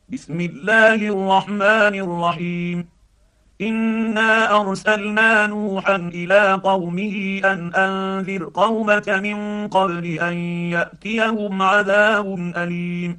بسم الله الرحمن الرحيم. إنا أرسلنا نوحا إلى قومه أن أنذر قومك من قبل أن يأتيهم عذاب أليم.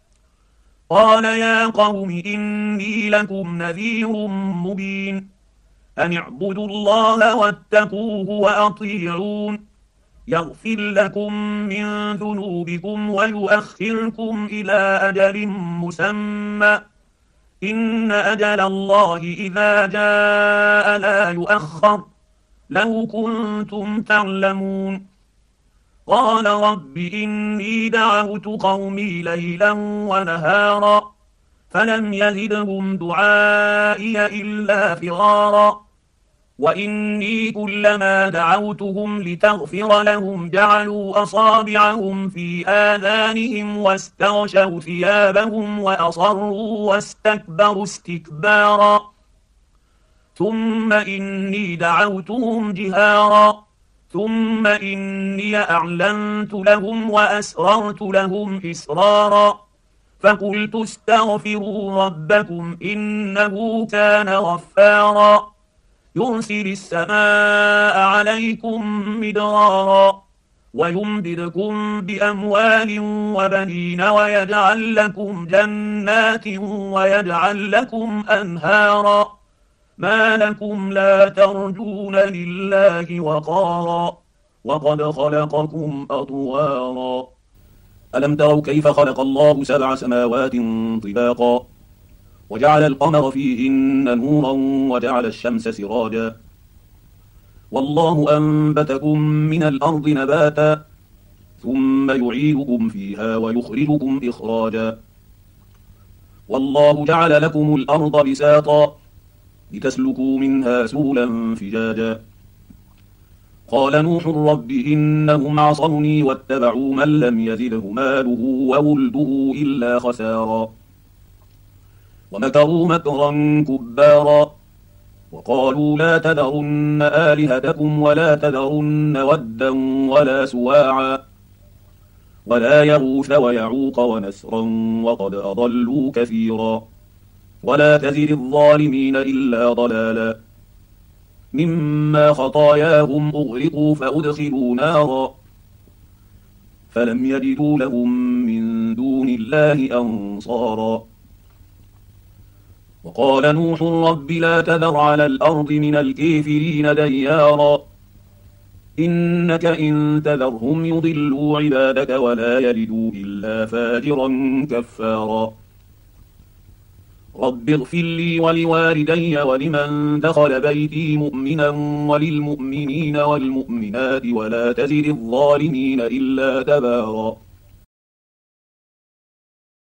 قال يا قوم إني لكم نذير مبين، أن اعبدوا الله واتقوه وأطيعون، يغفر لكم من ذنوبكم ويؤخركم إلى أجل مسمى، إن أجل الله إذا جاء لا يؤخر، لو كنتم تعلمون. قال رب إني دعوت قومي ليلا ونهارا فلم يزدهم دعائي إلا فرارا، وإني كلما دعوتهم لتغفر لهم جعلوا أصابعهم في آذانهم واستغشوا ثيابهم وأصروا واستكبروا استكبارا، ثم إني دعوتهم جهارا، ثم إني أعلنت لهم وأسررت لهم إسرارا، فقلت استغفروا ربكم إنه كان غفارا، يرسل السماء عليكم مدرارا ويمددكم بأموال وبنين ويجعل لكم جنات ويجعل لكم أنهارا، ما لكم لا ترجون لله وقارا وقد خلقكم أطوارا. ألم تروا كيف خلق الله 7 سماوات طباقا وجعل القمر فيهن نورا وجعل الشمس سراجا، والله أنبتكم من الأرض نباتا ثم يعيدكم فيها ويخرجكم إخراجا، والله جعل لكم الأرض بساطا لتسلكوا منها سبلا فجاجا. قال نوح رب إنهم عصوني واتبعوا من لم يزده ماله وولده إلا خسارا، ومكروا مكرا كبارا، وقالوا لا تذرن آلهتكم ولا تذرن ودا ولا سواعا ولا يغوث ويعوق ونسرا وقد أضلوا كثيرا، ولا تزد الظالمين إلا ضلالا، مما خطاياهم أغرقوا فأدخلوا نارا فلم يجدوا لهم من دون الله أنصارا. وقال نوح رب لا تذر على الأرض من الكافرين ديارا، إنك إن تذرهم يضلوا عبادك ولا يلدوا إلا فاجرا كفارا. رب اغفر لي ولوالدي ولمن دخل بيتي مؤمنا وللمؤمنين والمؤمنات ولا تزد الظالمين إلا تبارا.